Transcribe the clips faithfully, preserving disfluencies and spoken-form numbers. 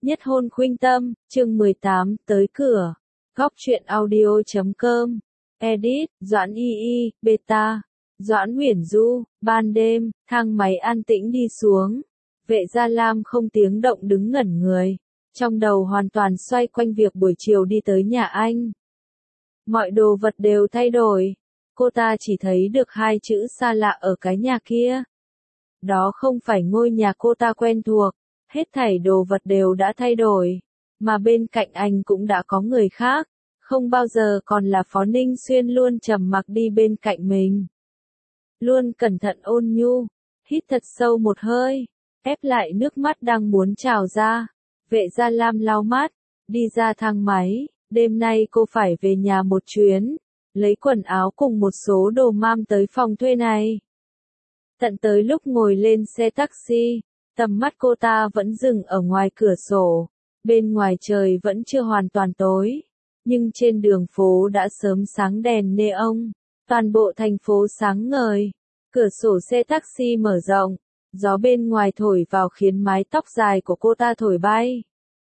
Nhất hôn khuynh tâm, chương mười tám, tới cửa. Góc truyện audio chấm com. Edit, Doãn Y Y, Beta. Doãn Uyển Du, ban đêm, thang máy an tĩnh đi xuống. Vệ Gia Lam không tiếng động đứng ngẩn người. Trong đầu hoàn toàn xoay quanh việc buổi chiều đi tới nhà anh. Mọi đồ vật đều thay đổi. Cô ta chỉ thấy được hai chữ xa lạ ở cái nhà kia. Đó không phải ngôi nhà cô ta quen thuộc. Hết thảy đồ vật đều đã thay đổi. Mà bên cạnh anh cũng đã có người khác. Không bao giờ còn là Phó Ninh Xuyên luôn trầm mặc đi bên cạnh mình. Luôn cẩn thận ôn nhu. Hít thật sâu một hơi. Ép lại nước mắt đang muốn trào ra. Vệ Gia Lam lau mắt. Đi ra thang máy. Đêm nay cô phải về nhà một chuyến. Lấy quần áo cùng một số đồ mam tới phòng thuê này. Tận tới lúc ngồi lên xe taxi. Tầm mắt cô ta vẫn dừng ở ngoài cửa sổ. Bên ngoài trời vẫn chưa hoàn toàn tối. Nhưng trên đường phố đã sớm sáng đèn neon. Toàn bộ thành phố sáng ngời. Cửa sổ xe taxi mở rộng. Gió bên ngoài thổi vào khiến mái tóc dài của cô ta thổi bay.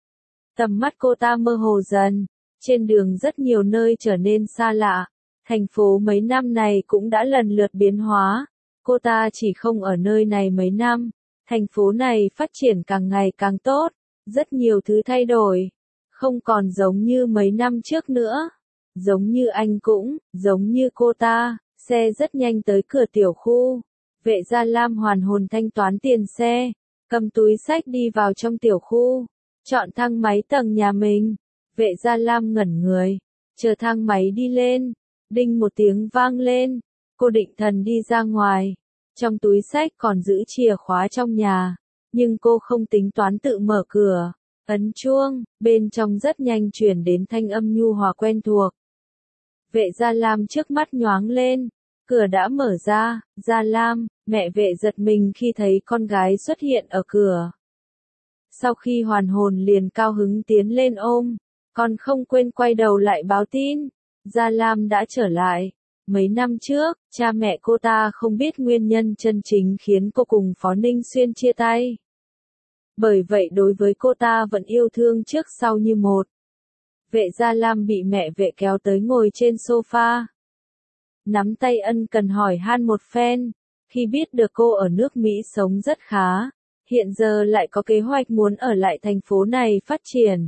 Tầm mắt cô ta mơ hồ dần. Trên đường rất nhiều nơi trở nên xa lạ. Thành phố mấy năm này cũng đã lần lượt biến hóa. Cô ta chỉ không ở nơi này mấy năm. Thành phố này phát triển càng ngày càng tốt, rất nhiều thứ thay đổi, không còn giống như mấy năm trước nữa. Giống như anh cũng, giống như cô ta, xe rất nhanh tới cửa tiểu khu. Vệ Gia Lam hoàn hồn thanh toán tiền xe, cầm túi xách đi vào trong tiểu khu, chọn thang máy tầng nhà mình. Vệ Gia Lam ngẩn người, chờ thang máy đi lên, đinh một tiếng vang lên, cô định thần đi ra ngoài. Trong túi xách còn giữ chìa khóa trong nhà, nhưng cô không tính toán tự mở cửa. Ấn chuông, bên trong rất nhanh chuyển đến thanh âm nhu hòa quen thuộc. Vệ Gia Lam trước mắt nhoáng lên, cửa đã mở ra. Gia Lam, mẹ Vệ giật mình khi thấy con gái xuất hiện ở cửa. Sau khi hoàn hồn liền cao hứng tiến lên ôm, còn không quên quay đầu lại báo tin. Gia Lam đã trở lại. Mấy năm trước, cha mẹ cô ta không biết nguyên nhân chân chính khiến cô cùng Phó Ninh Xuyên chia tay. Bởi vậy đối với cô ta vẫn yêu thương trước sau như một. Vệ Gia Lam bị mẹ Vệ kéo tới ngồi trên sofa. Nắm tay ân cần hỏi han một phen. Khi biết được cô ở nước Mỹ sống rất khá, hiện giờ lại có kế hoạch muốn ở lại thành phố này phát triển.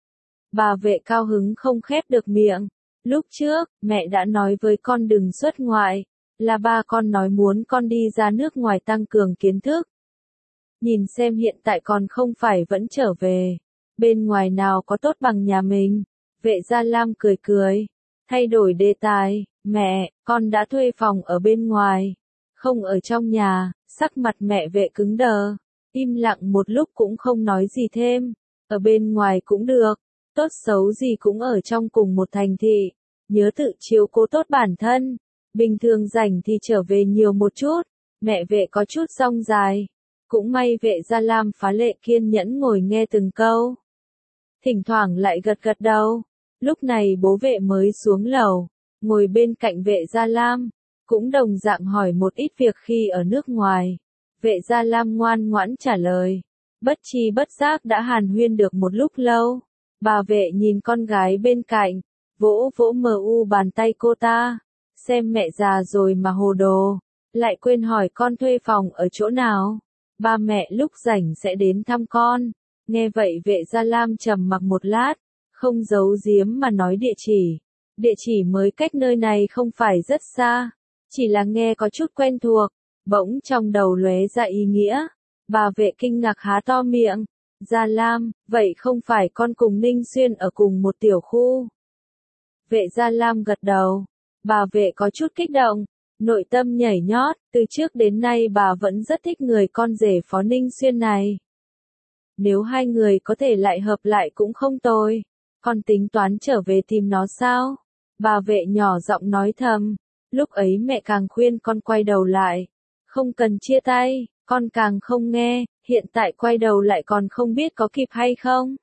Bà Vệ cao hứng không khép được miệng. Lúc trước, mẹ đã nói với con đừng xuất ngoại, là ba con nói muốn con đi ra nước ngoài tăng cường kiến thức. Nhìn xem hiện tại con không phải vẫn trở về, bên ngoài nào có tốt bằng nhà mình. Vệ Gia Lam cười cười, thay đổi đề tài, mẹ, con đã thuê phòng ở bên ngoài, không ở trong nhà. Sắc mặt mẹ Vệ cứng đờ, im lặng một lúc cũng không nói gì thêm. Ở bên ngoài cũng được. Tốt xấu gì cũng ở trong cùng một thành thị, nhớ tự chiếu cố tốt bản thân, bình thường rảnh thì trở về nhiều một chút. Mẹ Vệ có chút rong dài, cũng may Vệ Gia Lam phá lệ kiên nhẫn ngồi nghe từng câu, thỉnh thoảng lại gật gật đầu. Lúc này bố Vệ mới xuống lầu, ngồi bên cạnh Vệ Gia Lam, cũng đồng dạng hỏi một ít việc khi ở nước ngoài. Vệ Gia Lam ngoan ngoãn trả lời, bất tri bất giác đã hàn huyên được một lúc lâu. Bà Vệ nhìn con gái bên cạnh, vỗ vỗ mờ u bàn tay cô ta, xem mẹ già rồi mà hồ đồ, lại quên hỏi con thuê phòng ở chỗ nào, ba mẹ lúc rảnh sẽ đến thăm con. Nghe vậy Vệ Gia Lam trầm mặc một lát, không giấu giếm mà nói địa chỉ. Địa chỉ mới cách nơi này không phải rất xa, chỉ là nghe có chút quen thuộc. Bỗng trong đầu lóe ra ý nghĩa, bà Vệ kinh ngạc há to miệng. Gia Lam, vậy không phải con cùng Ninh Xuyên ở cùng một tiểu khu? Vệ Gia Lam gật đầu. Bà Vệ có chút kích động, nội tâm nhảy nhót, từ trước đến nay bà vẫn rất thích người con rể Phó Ninh Xuyên này. Nếu hai người có thể lại hợp lại cũng không tồi. Con tính toán trở về tìm nó sao? Bà Vệ nhỏ giọng nói thầm. Lúc ấy mẹ càng khuyên con quay đầu lại, không cần chia tay, con càng không nghe. Hiện tại quay đầu lại còn không biết có kịp hay không?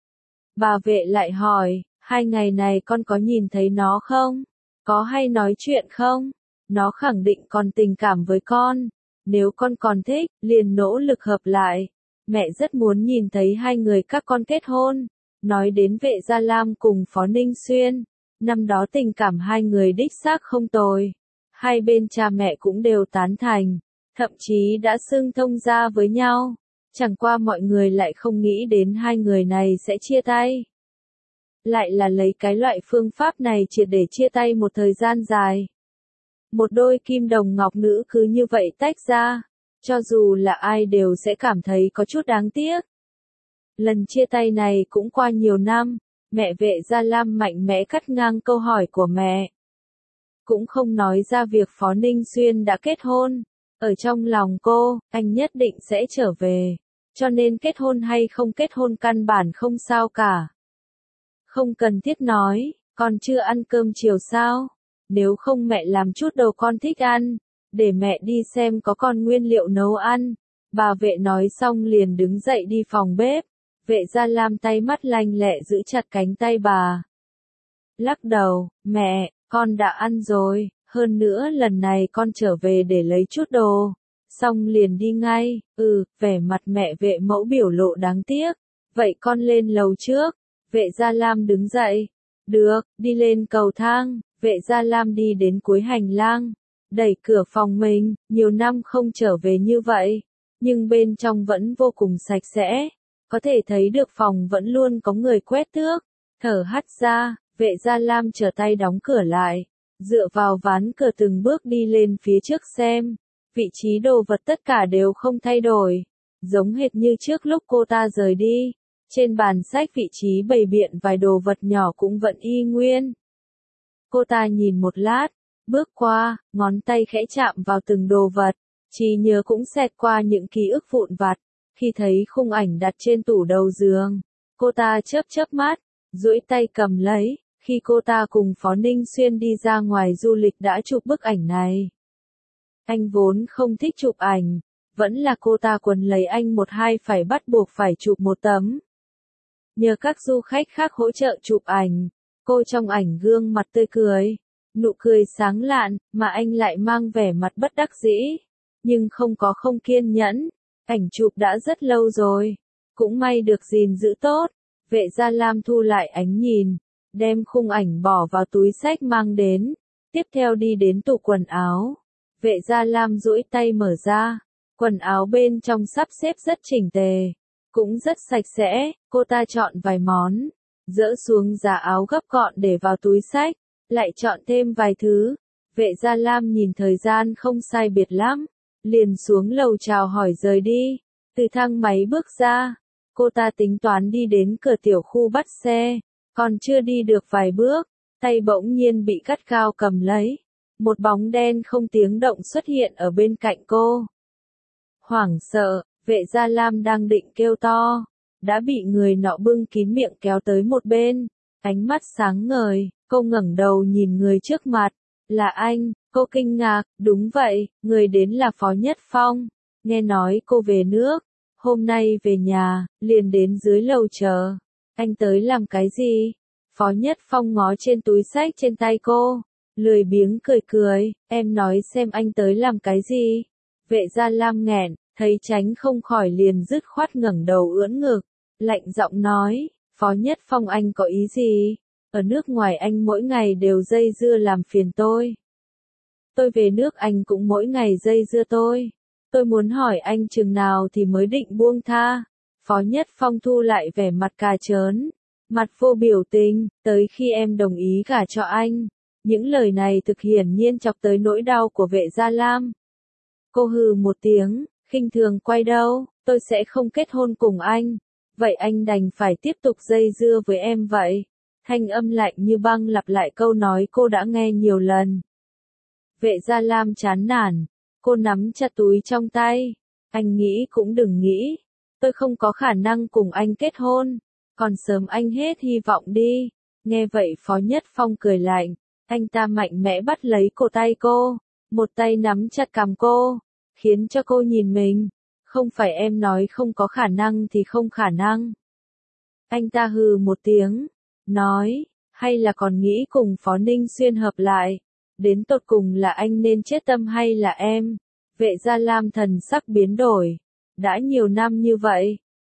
Bà Vệ lại hỏi, hai ngày này con có nhìn thấy nó không? Có hay nói chuyện không? Nó khẳng định còn tình cảm với con. Nếu con còn thích, liền nỗ lực hợp lại. mẹ rất muốn nhìn thấy hai người các con kết hôn. Nói đến Vệ Gia Lam cùng Phó Ninh Xuyên, năm đó tình cảm hai người đích xác không tồi. Hai bên cha mẹ cũng đều tán thành, thậm chí đã xưng thông gia với nhau. Chẳng qua mọi người lại không nghĩ đến hai người này sẽ chia tay. Lại là lấy cái loại phương pháp này triệt để chia tay một thời gian dài. Một đôi kim đồng ngọc nữ cứ như vậy tách ra, cho dù là ai đều sẽ cảm thấy có chút đáng tiếc. Lần chia tay này cũng qua nhiều năm, mẹ Vệ Gia Lam mạnh mẽ cắt ngang câu hỏi của mẹ. Cũng không nói ra việc Phó Ninh Xuyên đã kết hôn. Ở trong lòng cô, anh nhất định sẽ trở về. Cho nên kết hôn hay không kết hôn căn bản không sao cả. Không cần thiết nói, con chưa ăn cơm chiều sao? Nếu không mẹ làm chút đồ con thích ăn, để mẹ đi xem có còn nguyên liệu nấu ăn. Bà Vệ nói xong liền đứng dậy đi phòng bếp. Vệ Gia Lam tay mắt lanh lẹ giữ chặt cánh tay bà. Lắc đầu, mẹ, con đã ăn rồi, hơn nữa lần này con trở về để lấy chút đồ. Xong liền đi ngay, ừ, vẻ mặt mẹ Vệ mẫu biểu lộ đáng tiếc. Vậy con lên lầu trước. Vệ Gia Lam đứng dậy. Được, đi lên cầu thang. Vệ Gia Lam đi đến cuối hành lang, đẩy cửa phòng mình, nhiều năm không trở về như vậy, nhưng bên trong vẫn vô cùng sạch sẽ, có thể thấy được phòng vẫn luôn có người quét tước. Thở hắt ra, Vệ Gia Lam trở tay đóng cửa lại, dựa vào ván cửa từng bước đi lên phía trước xem, vị trí đồ vật tất cả đều không thay đổi, giống hệt như trước lúc cô ta rời đi. Trên bàn sách vị trí bày biện vài đồ vật nhỏ cũng vẫn y nguyên. Cô ta nhìn một lát, bước qua, ngón tay khẽ chạm vào từng đồ vật, trí nhớ cũng xẹt qua những ký ức vụn vặt. Khi thấy khung ảnh đặt trên tủ đầu giường, cô ta chớp chớp mắt, duỗi tay cầm lấy. Khi cô ta cùng Phó Ninh Xuyên đi ra ngoài du lịch đã chụp bức ảnh này. Anh vốn không thích chụp ảnh, vẫn là cô ta quấn lấy anh một hai phải bắt buộc phải chụp một tấm. Nhờ các du khách khác hỗ trợ chụp ảnh, cô trong ảnh gương mặt tươi cười, nụ cười sáng lạn, mà anh lại mang vẻ mặt bất đắc dĩ, nhưng không có không kiên nhẫn. Ảnh chụp đã rất lâu rồi, cũng may được gìn giữ tốt. Vệ Gia Lam thu lại ánh nhìn, đem khung ảnh bỏ vào túi xách mang đến, tiếp theo đi đến tủ quần áo. Vệ Gia Lam duỗi tay mở ra, quần áo bên trong sắp xếp rất chỉnh tề, cũng rất sạch sẽ. Cô ta chọn vài món, dỡ xuống giá áo gấp gọn để vào túi xách, lại chọn thêm vài thứ. Vệ Gia Lam nhìn thời gian không sai biệt lắm, liền xuống lầu chào hỏi rời đi. Từ thang máy bước ra, cô ta tính toán đi đến cửa tiểu khu bắt xe, còn chưa đi được vài bước, tay bỗng nhiên bị gắt gao cầm lấy. Một bóng đen không tiếng động xuất hiện ở bên cạnh cô. Hoảng sợ, Vệ Gia Lam đang định kêu to, đã bị người nọ bưng kín miệng kéo tới một bên. Ánh mắt sáng ngời, cô ngẩng đầu nhìn người trước mặt. Là anh, cô kinh ngạc. Đúng vậy, người đến là Phó Nhất Phong. Nghe nói cô về nước, hôm nay về nhà, liền đến dưới lầu chờ. Anh tới làm cái gì? Phó Nhất Phong ngó trên túi xách trên tay cô, lười biếng cười cười. Em nói xem anh tới làm cái gì? Vệ Gia Lam nghẹn, thấy tránh không khỏi liền dứt khoát ngẩng đầu ưỡn ngực, lạnh giọng nói, Phó Nhất Phong anh có ý gì? Ở nước ngoài anh mỗi ngày đều dây dưa làm phiền tôi. Tôi về nước anh cũng mỗi ngày dây dưa tôi. Tôi muốn hỏi anh chừng nào thì mới định buông tha. Phó Nhất Phong thu lại vẻ mặt cà trớn, mặt vô biểu tình, tới khi em đồng ý gả cho anh. Những lời này thực hiển nhiên chọc tới nỗi đau của Vệ Gia Lam. Cô hừ một tiếng, khinh thường quay đầu, tôi sẽ không kết hôn cùng anh. Vậy anh đành phải tiếp tục dây dưa với em vậy. Thanh âm lạnh như băng lặp lại câu nói cô đã nghe nhiều lần. Vệ Gia Lam chán nản, cô nắm chặt túi trong tay. Anh nghĩ cũng đừng nghĩ, tôi không có khả năng cùng anh kết hôn, còn sớm anh hết hy vọng đi. Nghe vậy Phó Nhất Phong cười lạnh, anh ta mạnh mẽ bắt lấy cổ tay cô, một tay nắm chặt cằm cô, khiến cho cô nhìn mình. Không phải em nói không có khả năng thì không khả năng. Anh ta hừ một tiếng, nói, hay là còn nghĩ cùng Phó Ninh Xuyên hợp lại, đến tột cùng là anh nên chết tâm hay là em? Vệ Gia Lam thần sắc biến đổi, đã nhiều năm như vậy,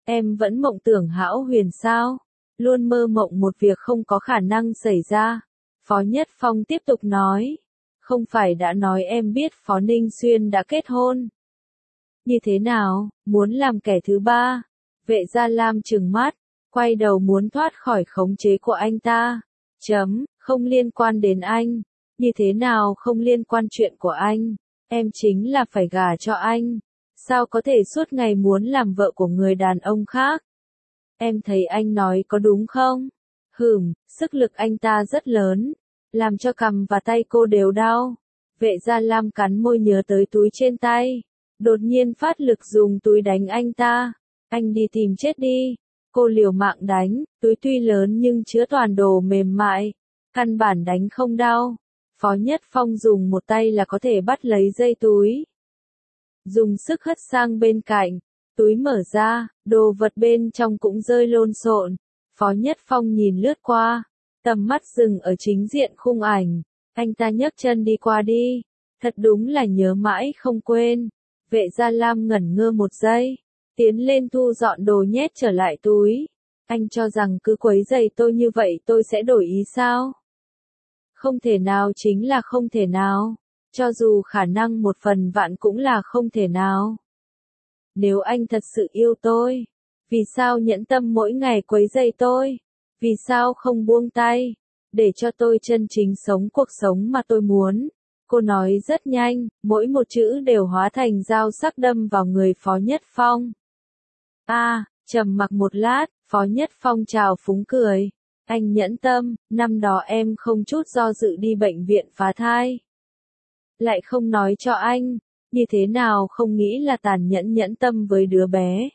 Em vẫn mộng tưởng hão huyền sao? Luôn mơ mộng một việc không có khả năng xảy ra. Phó Nhất Phong tiếp tục nói. Không phải đã nói em biết Phó Ninh Xuyên đã kết hôn. Như thế nào, muốn làm kẻ thứ ba? Vệ Gia Lam trừng mắt, quay đầu muốn thoát khỏi khống chế của anh ta. Chấm, không liên quan đến anh. Như thế nào không liên quan chuyện của anh? Em chính là phải gả cho anh. Sao có thể suốt ngày muốn làm vợ của người đàn ông khác? Em thấy anh nói có đúng không? Hừm, sức lực anh ta rất lớn, làm cho cằm và tay cô đều đau. Vệ Gia Lam cắn môi nhớ tới túi trên tay, đột nhiên phát lực dùng túi đánh anh ta. Anh đi tìm chết đi. Cô liều mạng đánh, túi tuy lớn nhưng chứa toàn đồ mềm mại, căn bản đánh không đau. Phó Nhất Phong dùng một tay là có thể bắt lấy dây túi. Dùng sức hất sang bên cạnh, túi mở ra, đồ vật bên trong cũng rơi lộn xộn. Phó Nhất Phong nhìn lướt qua, tầm mắt dừng ở chính diện khung ảnh. Anh ta nhấc chân đi qua đi. Thật đúng là nhớ mãi không quên. Vệ Gia Lam ngẩn ngơ một giây, tiến lên thu dọn đồ nhét trở lại túi. Anh cho rằng cứ quấy rầy tôi như vậy tôi sẽ đổi ý sao? Không thể nào chính là không thể nào. Cho dù khả năng một phần vạn cũng là không thể nào. Nếu anh thật sự yêu tôi, vì sao nhẫn tâm mỗi ngày quấy rầy tôi? Vì sao không buông tay, để cho tôi chân chính sống cuộc sống mà tôi muốn? Cô nói rất nhanh, mỗi một chữ đều hóa thành dao sắc đâm vào người Phó Nhất Phong. A, à, trầm mặc một lát, Phó Nhất Phong trào phúng cười. Anh nhẫn tâm, năm đó em không chút do dự đi bệnh viện phá thai. Lại không nói cho anh, như thế nào không nghĩ là tàn nhẫn nhẫn tâm với đứa bé.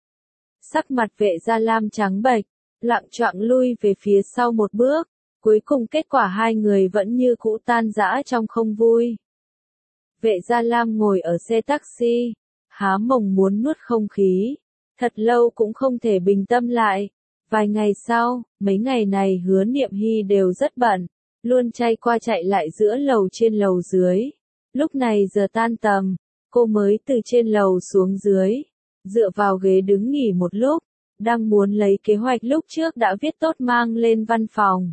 Sắc mặt Vệ Gia Lam trắng bệch, lặng choạng lui về phía sau một bước, cuối cùng kết quả hai người vẫn như cũ tan rã trong không vui. Vệ Gia Lam ngồi ở xe taxi, há mồm muốn nuốt không khí, thật lâu cũng không thể bình tâm lại. Vài ngày sau, mấy ngày này Hứa Niệm Hy đều rất bận, luôn chay qua chạy lại giữa lầu trên lầu dưới. Lúc này giờ tan tầm, cô mới từ trên lầu xuống dưới, dựa vào ghế đứng nghỉ một lúc, đang muốn lấy kế hoạch lúc trước đã viết tốt mang lên văn phòng.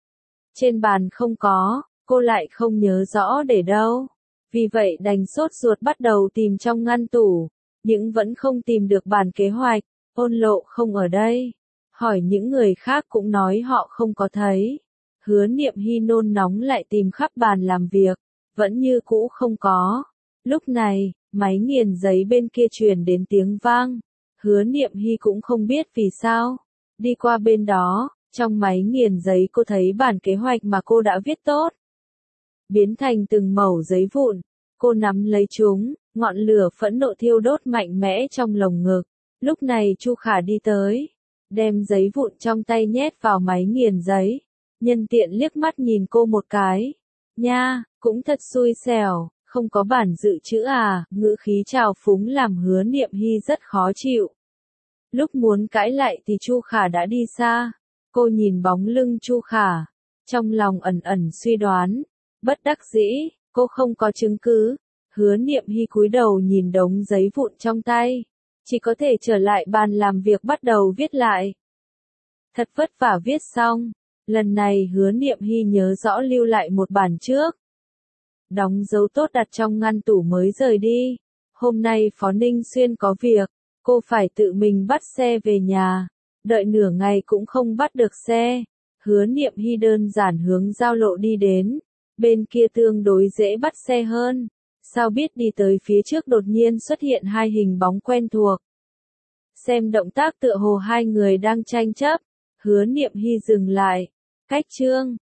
Trên bàn không có, cô lại không nhớ rõ để đâu. Vì vậy đành sốt ruột bắt đầu tìm trong ngăn tủ, nhưng vẫn không tìm được bản kế hoạch. Ôn Lộ không ở đây. Hỏi những người khác cũng nói họ không có thấy. Hứa Niệm Hy nôn nóng lại tìm khắp bàn làm việc, vẫn như cũ không có. Lúc này, máy nghiền giấy bên kia truyền đến tiếng vang. Hứa Niệm Hy cũng không biết vì sao. Đi qua bên đó, trong máy nghiền giấy cô thấy bản kế hoạch mà cô đã viết tốt. Biến thành từng mẩu giấy vụn, cô nắm lấy chúng, ngọn lửa phẫn nộ thiêu đốt mạnh mẽ trong lồng ngực. Lúc này Chu Khả đi tới, đem giấy vụn trong tay nhét vào máy nghiền giấy. Nhân tiện liếc mắt nhìn cô một cái. Nha, cũng thật xui xẻo, không có bản dự trữ à, ngữ khí trào phúng làm Hứa Niệm Hy rất khó chịu. Lúc muốn cãi lại thì Chu Khả đã đi xa. Cô nhìn bóng lưng Chu Khả, trong lòng ẩn ẩn suy đoán. Bất đắc dĩ, cô không có chứng cứ. Hứa Niệm Hy cúi đầu nhìn đống giấy vụn trong tay, chỉ có thể trở lại bàn làm việc bắt đầu viết lại. Thật vất vả viết xong, lần này Hứa Niệm Hy nhớ rõ lưu lại một bản trước. Đóng dấu tốt đặt trong ngăn tủ mới rời đi. Hôm nay Phó Ninh Xuyên có việc, cô phải tự mình bắt xe về nhà. Đợi nửa ngày cũng không bắt được xe. Hứa Niệm Hy đơn giản hướng giao lộ đi đến. Bên kia tương đối dễ bắt xe hơn. Sao biết đi tới phía trước đột nhiên xuất hiện hai hình bóng quen thuộc. Xem động tác tựa hồ hai người đang tranh chấp. Hứa Niệm Hy dừng lại. Cách Trương,